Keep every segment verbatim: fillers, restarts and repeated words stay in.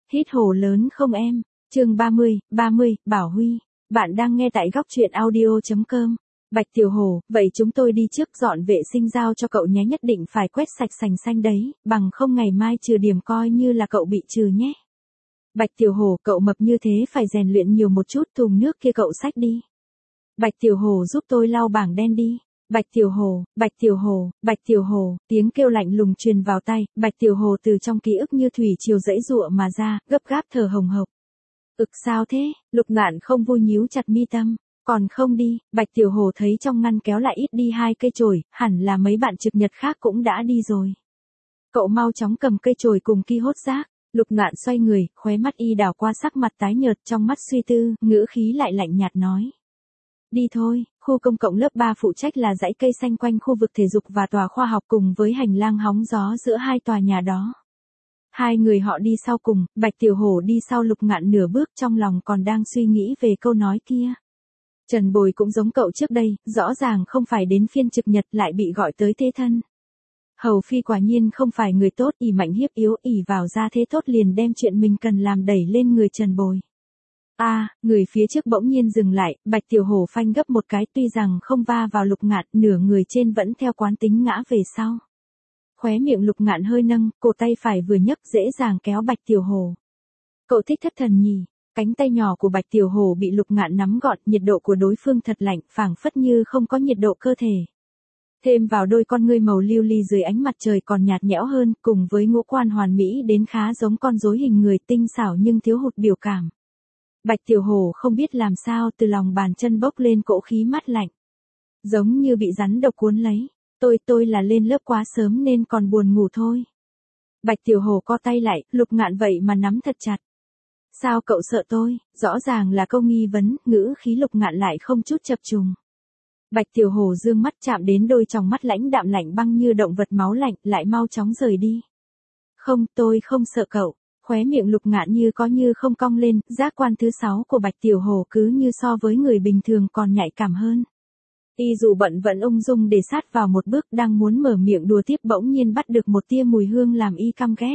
Hít hồ lớn không em? Chương ba mươi, ba mươi, Bảo Huy. Bạn đang nghe tại góc truyện audio chấm com. Bạch Tiểu Hồ, vậy chúng tôi đi trước dọn vệ sinh giao cho cậu nhé, nhất định phải quét sạch sành xanh đấy, bằng không ngày mai trừ điểm coi như là cậu bị trừ nhé. Bạch Tiểu Hồ, cậu mập như thế phải rèn luyện nhiều một chút, thùng nước kia cậu xách đi. Bạch Tiểu Hồ giúp tôi lau bảng đen đi. Bạch Tiểu Hồ, Bạch Tiểu Hồ, Bạch Tiểu Hồ, tiếng kêu lạnh lùng truyền vào tai, Bạch Tiểu Hồ từ trong ký ức như thủy triều dãy giụa mà ra, gấp gáp thở hồng hộc. Ực sao thế? Lục Ngạn không vui nhíu chặt mi tâm, còn không đi. Bạch Tiểu Hồ thấy trong ngăn kéo lại ít đi hai cây chổi, hẳn là mấy bạn trực nhật khác cũng đã đi rồi. Cậu mau chóng cầm cây chổi cùng ki hốt rác. Lục Ngạn xoay người, khóe mắt y đảo qua sắc mặt tái nhợt, trong mắt suy tư, ngữ khí lại lạnh nhạt nói. Đi thôi, khu công cộng lớp ba phụ trách là dãy cây xanh quanh khu vực thể dục và tòa khoa học cùng với hành lang hóng gió giữa hai tòa nhà đó. Hai người họ đi sau cùng, Bạch Tiểu Hổ đi sau Lục Ngạn nửa bước, trong lòng còn đang suy nghĩ về câu nói kia. Trần Bồi cũng giống cậu trước đây, rõ ràng không phải đến phiên trực nhật lại bị gọi tới thế thân. Hầu Phi quả nhiên không phải người tốt, ỷ mạnh hiếp yếu, ỷ vào ra thế tốt liền đem chuyện mình cần làm đẩy lên người Trần Bồi. A, à, người phía trước bỗng nhiên dừng lại, Bạch Tiểu Hổ phanh gấp một cái, tuy rằng không va vào Lục Ngạn, nửa người trên vẫn theo quán tính ngã về sau. Khóe miệng Lục Ngạn hơi nâng, cổ tay phải vừa nhấc dễ dàng kéo Bạch Tiểu Hổ. Cậu thích thất thần nhỉ? Cánh tay nhỏ của Bạch Tiểu Hổ bị Lục Ngạn nắm gọn, nhiệt độ của đối phương thật lạnh, phảng phất như không có nhiệt độ cơ thể. Thêm vào đôi con ngươi màu lưu ly dưới ánh mặt trời còn nhạt nhẽo hơn, cùng với ngũ quan hoàn mỹ đến khá giống con rối hình người, tinh xảo nhưng thiếu hụt biểu cảm. Bạch Tiểu Hổ không biết làm sao từ lòng bàn chân bốc lên cỗ khí mát lạnh. Giống như bị rắn độc cuốn lấy. Tôi tôi là lên lớp quá sớm nên còn buồn ngủ thôi. Bạch Tiểu Hổ co tay lại, Lục Ngạn vậy mà nắm thật chặt. Sao cậu sợ tôi? Rõ ràng là câu nghi vấn, ngữ khí Lục Ngạn lại không chút chập trùng. Bạch Tiểu Hổ dương mắt chạm đến đôi tròng mắt lãnh đạm lạnh băng như động vật máu lạnh, lại mau chóng rời đi. Không, tôi không sợ cậu. Khóe miệng Lục Ngạn như có như không cong lên, giác quan thứ sáu của Bạch Tiểu Hổ cứ như so với người bình thường còn nhạy cảm hơn. Y dù bận vẫn ung dung để sát vào một bước, đang muốn mở miệng đùa tiếp bỗng nhiên bắt được một tia mùi hương làm y căm ghét.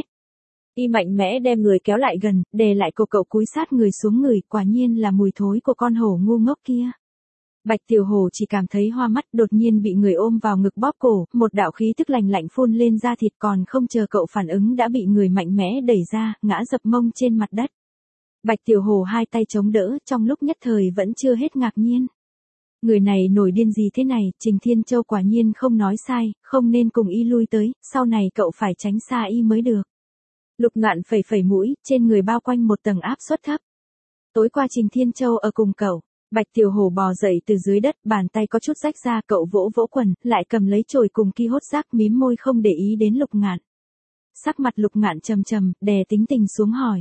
Y mạnh mẽ đem người kéo lại gần, đè lại cổ cậu cúi sát người xuống người, quả nhiên là mùi thối của con hổ ngu ngốc kia. Bạch Tiểu Hổ chỉ cảm thấy hoa mắt, đột nhiên bị người ôm vào ngực bóp cổ, một đạo khí tức lạnh lạnh phun lên da thịt, còn không chờ cậu phản ứng đã bị người mạnh mẽ đẩy ra, ngã dập mông trên mặt đất. Bạch Tiểu Hổ hai tay chống đỡ, trong lúc nhất thời vẫn chưa hết ngạc nhiên. Người này nổi điên gì thế này, Trình Thiên Châu quả nhiên không nói sai, không nên cùng y lui tới, sau này cậu phải tránh xa y mới được. Lục Ngạn phẩy phẩy mũi, trên người bao quanh một tầng áp suất thấp. Tối qua Trình Thiên Châu ở cùng cậu. Bạch Tiểu Hổ bò dậy từ dưới đất, bàn tay có chút rách ra, cậu vỗ vỗ quần, lại cầm lấy chổi cùng ki hốt rác, mím môi không để ý đến Lục Ngạn. Sắc mặt Lục Ngạn trầm trầm, đè tính tình xuống hỏi.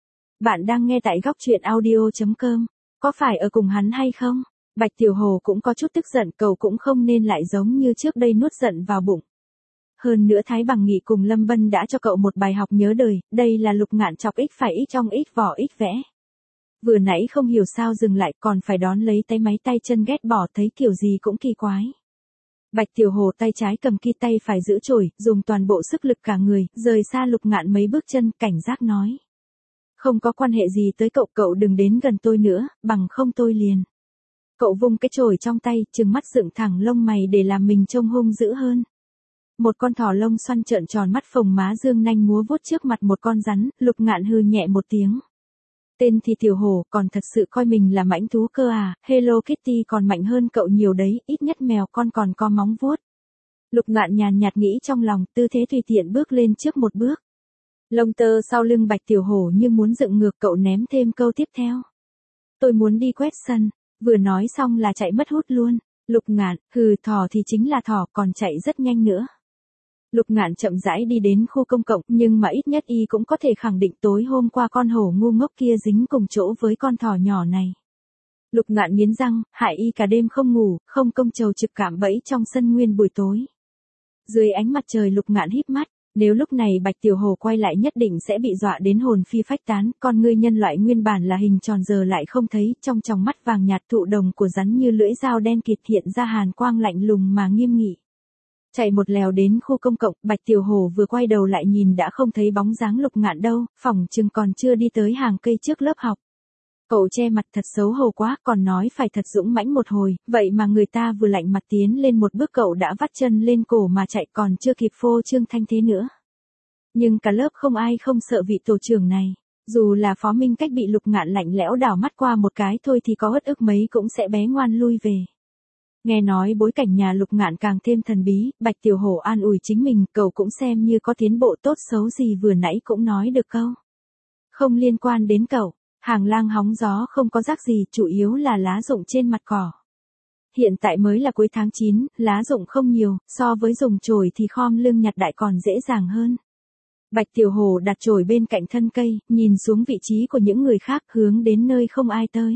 Bạn đang nghe tại góc truyện audio chấm com, có phải ở cùng hắn hay không? Bạch Tiểu Hổ cũng có chút tức giận, cậu cũng không nên lại giống như trước đây nuốt giận vào bụng. Hơn nữa Thái Bằng Nghị cùng Lâm Bân đã cho cậu một bài học nhớ đời, đây là Lục Ngạn chọc ích phải ích trong ích vỏ ích vẽ. Vừa nãy không hiểu sao dừng lại, còn phải đón lấy tay máy tay chân ghét bỏ, thấy kiểu gì cũng kỳ quái. Bạch Tiểu Hổ tay trái cầm ki, tay phải giữ chổi, dùng toàn bộ sức lực cả người, rời xa Lục Ngạn mấy bước chân, cảnh giác nói. Không có quan hệ gì tới cậu, cậu đừng đến gần tôi nữa, bằng không tôi liền. Cậu vung cái chổi trong tay, trừng mắt dựng thẳng lông mày để làm mình trông hung dữ hơn. Một con thỏ lông xoăn trợn tròn mắt phồng má dương nanh múa vuốt trước mặt một con rắn, Lục Ngạn hừ nhẹ một tiếng. Tên thì Tiểu Hổ, còn thật sự coi mình là mãnh thú cơ à, Hello Kitty còn mạnh hơn cậu nhiều đấy, ít nhất mèo con còn có móng vuốt. Lục Ngạn nhàn nhạt nghĩ trong lòng, tư thế tùy tiện bước lên trước một bước. Lông tơ sau lưng Bạch Tiểu Hổ như muốn dựng ngược, cậu ném thêm câu tiếp theo. Tôi muốn đi quét sân, vừa nói xong là chạy mất hút luôn. Lục Ngạn, hừ, thỏ thì chính là thỏ, còn chạy rất nhanh nữa. Lục Ngạn chậm rãi đi đến khu công cộng, nhưng mà ít nhất y cũng có thể khẳng định tối hôm qua con hổ ngu ngốc kia dính cùng chỗ với con thỏ nhỏ này. Lục Ngạn nghiến răng, hại y cả đêm không ngủ, không công chầu trực cảm bẫy trong sân nguyên buổi tối. Dưới ánh mặt trời Lục Ngạn híp mắt, nếu lúc này Bạch Tiểu Hổ quay lại nhất định sẽ bị dọa đến hồn phi phách tán, con ngươi nhân loại nguyên bản là hình tròn giờ lại không thấy, trong tròng mắt vàng nhạt thụ đồng của rắn như lưỡi dao đen kịt hiện ra hàn quang lạnh lùng mà nghiêm nghị. Chạy một lèo đến khu công cộng, Bạch Tiểu Hổ vừa quay đầu lại nhìn đã không thấy bóng dáng Lục Ngạn đâu, phỏng chừng còn chưa đi tới hàng cây trước lớp học. Cậu che mặt thật xấu hổ quá, còn nói phải thật dũng mãnh một hồi, vậy mà người ta vừa lạnh mặt tiến lên một bước cậu đã vắt chân lên cổ mà chạy còn chưa kịp phô trương thanh thế nữa. Nhưng cả lớp không ai không sợ vị tổ trưởng này. Dù là Phó Minh Cách bị Lục Ngạn lạnh lẽo đảo mắt qua một cái thôi thì có uất ức mấy cũng sẽ bé ngoan lui về. Nghe nói bối cảnh nhà Lục Ngạn càng thêm thần bí, Bạch Tiểu Hổ an ủi chính mình, cậu cũng xem như có tiến bộ tốt xấu gì vừa nãy cũng nói được câu. Không liên quan đến cậu, hàng lang hóng gió không có rác gì, chủ yếu là lá rụng trên mặt cỏ. Hiện tại mới là cuối tháng chín, lá rụng không nhiều, so với dùng chổi thì khom lưng nhặt đại còn dễ dàng hơn. Bạch Tiểu Hổ đặt chổi bên cạnh thân cây, nhìn xuống vị trí của những người khác hướng đến nơi không ai tới.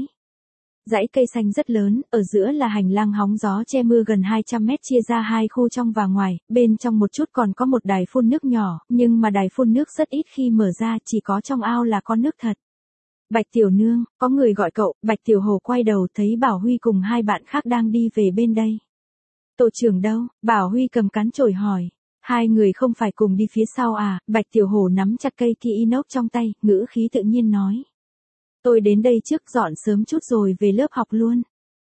Dãy cây xanh rất lớn, ở giữa là hành lang hóng gió che mưa gần hai trăm mét chia ra hai khu trong và ngoài, bên trong một chút còn có một đài phun nước nhỏ, nhưng mà đài phun nước rất ít khi mở ra, chỉ có trong ao là có nước thật. Bạch Tiểu Nương, có người gọi cậu, Bạch Tiểu Hổ quay đầu thấy Bảo Huy cùng hai bạn khác đang đi về bên đây. Tổ trưởng đâu? Bảo Huy cầm cán chổi hỏi. Hai người không phải cùng đi phía sau à? Bạch Tiểu Hổ nắm chặt cây ki inox trong tay, ngữ khí tự nhiên nói. Tôi đến đây trước dọn sớm chút rồi về lớp học luôn.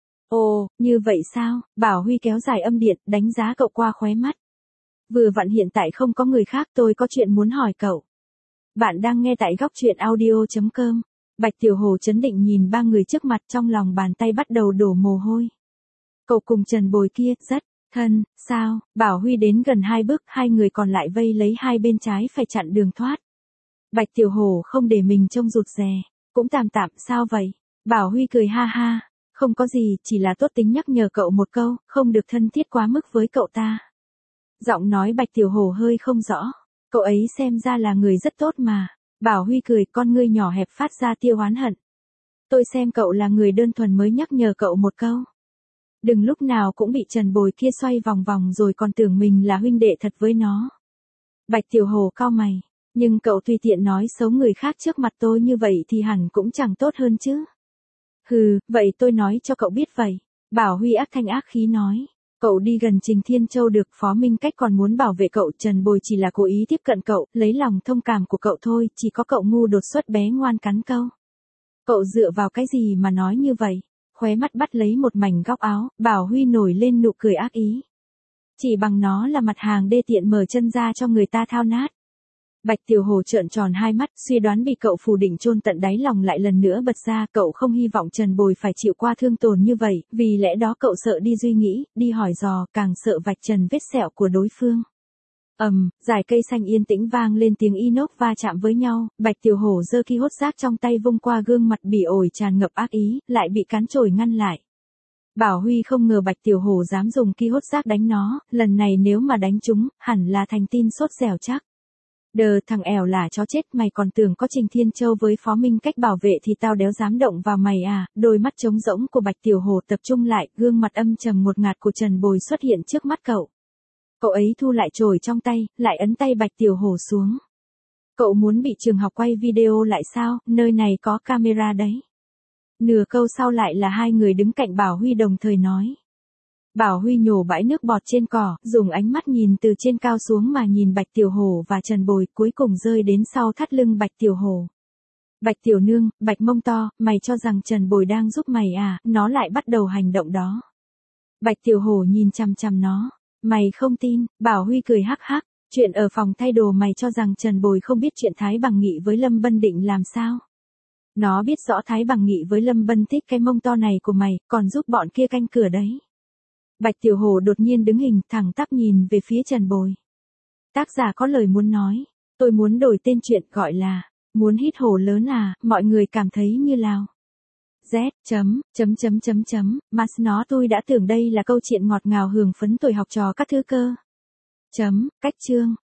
Ồ, như vậy sao? Bảo Huy kéo dài âm điện, đánh giá cậu qua khóe mắt. Vừa vặn hiện tại không có người khác, tôi có chuyện muốn hỏi cậu. Bạn đang nghe tại góc truyện audio chấm com. Bạch Tiểu Hổ chấn định nhìn ba người trước mặt, trong lòng bàn tay bắt đầu đổ mồ hôi. Cậu cùng Trần Bồi kia, rất thân, sao? Bảo Huy đến gần hai bước, hai người còn lại vây lấy hai bên trái phải chặn đường thoát. Bạch Tiểu Hổ không để mình trông rụt rè, cũng tạm tạm, sao vậy? Bảo Huy cười ha ha, không có gì, chỉ là tốt tính nhắc nhở cậu một câu, không được thân thiết quá mức với cậu ta. Giọng nói Bạch Tiểu Hổ hơi không rõ, cậu ấy xem ra là người rất tốt mà. Bảo Huy cười, con ngươi nhỏ hẹp phát ra tia oán hận. Tôi xem cậu là người đơn thuần mới nhắc nhở cậu một câu. Đừng lúc nào cũng bị Trần Bồi kia xoay vòng vòng rồi còn tưởng mình là huynh đệ thật với nó. Bạch Tiểu Hổ cau mày, nhưng cậu tùy tiện nói xấu người khác trước mặt tôi như vậy thì hẳn cũng chẳng tốt hơn chứ. Hừ, vậy tôi nói cho cậu biết vậy. Bảo Huy ác thanh ác khí nói. Cậu đi gần Trình Thiên Châu được, Phó Minh Cách còn muốn bảo vệ cậu, Trần Bồi chỉ là cố ý tiếp cận cậu, lấy lòng thông cảm của cậu thôi, chỉ có cậu ngu đột xuất bé ngoan cắn câu. Cậu dựa vào cái gì mà nói như vậy? Khóe mắt bắt lấy một mảnh góc áo, Bảo Huy nổi lên nụ cười ác ý. Chỉ bằng nó là mặt hàng đê tiện mở chân ra cho người ta thao nát. Bạch Tiểu Hổ trợn tròn hai mắt, suy đoán bị cậu phủ định chôn tận đáy lòng lại lần nữa bật ra, cậu không hy vọng Trần Bồi phải chịu qua thương tổn như vậy, vì lẽ đó cậu sợ đi suy nghĩ, đi hỏi dò, càng sợ vạch trần vết sẹo của đối phương. Ầm, um, dải cây xanh yên tĩnh vang lên tiếng inox va chạm với nhau, Bạch Tiểu Hổ giơ ki hốt rác trong tay vung qua gương mặt bỉ ổi tràn ngập ác ý, lại bị cán chổi ngăn lại. Bảo Huy không ngờ Bạch Tiểu Hổ dám dùng ki hốt rác đánh nó, lần này nếu mà đánh chúng, hẳn là thành tin sốt dẻo chắc. Đờ, thằng ẻo là chó chết, mày còn tưởng có Trình Thiên Châu với Phó Minh Cách bảo vệ thì tao đéo dám động vào mày à? Đôi mắt trống rỗng của Bạch Tiểu Hổ tập trung lại, gương mặt âm trầm ngột ngạt của Trần Bồi xuất hiện trước mắt cậu. Cậu ấy thu lại chổi trong tay, lại ấn tay Bạch Tiểu Hổ xuống. Cậu muốn bị trường học quay video lại sao? Nơi này có camera đấy. Nửa câu sau lại là hai người đứng cạnh Bảo Huy đồng thời nói. Bảo Huy nhổ bãi nước bọt trên cỏ, dùng ánh mắt nhìn từ trên cao xuống mà nhìn Bạch Tiểu Hổ và Trần Bồi, cuối cùng rơi đến sau thắt lưng Bạch Tiểu Hổ. Bạch Tiểu Nương, Bạch mông to, mày cho rằng Trần Bồi đang giúp mày à? Nó lại bắt đầu hành động đó. Bạch Tiểu Hổ nhìn chằm chằm nó. Mày không tin? Bảo Huy cười hắc hắc. Chuyện ở phòng thay đồ mày cho rằng Trần Bồi không biết chuyện Thái Bằng Nghị với Lâm Bân định làm sao? Nó biết rõ Thái Bằng Nghị với Lâm Bân thích cái mông to này của mày, còn giúp bọn kia canh cửa đấy. Bạch Tiểu Hổ đột nhiên đứng hình, thẳng tắp nhìn về phía Trần Bồi. Tác giả có lời muốn nói, tôi muốn đổi tên chuyện gọi là, muốn hít hổ lớn à, mọi người cảm thấy như nào? Z, chấm, chấm chấm chấm chấm, mas nó tôi đã tưởng đây là câu chuyện ngọt ngào hưởng phấn tuổi học trò các thứ cơ. Chấm, cách chương.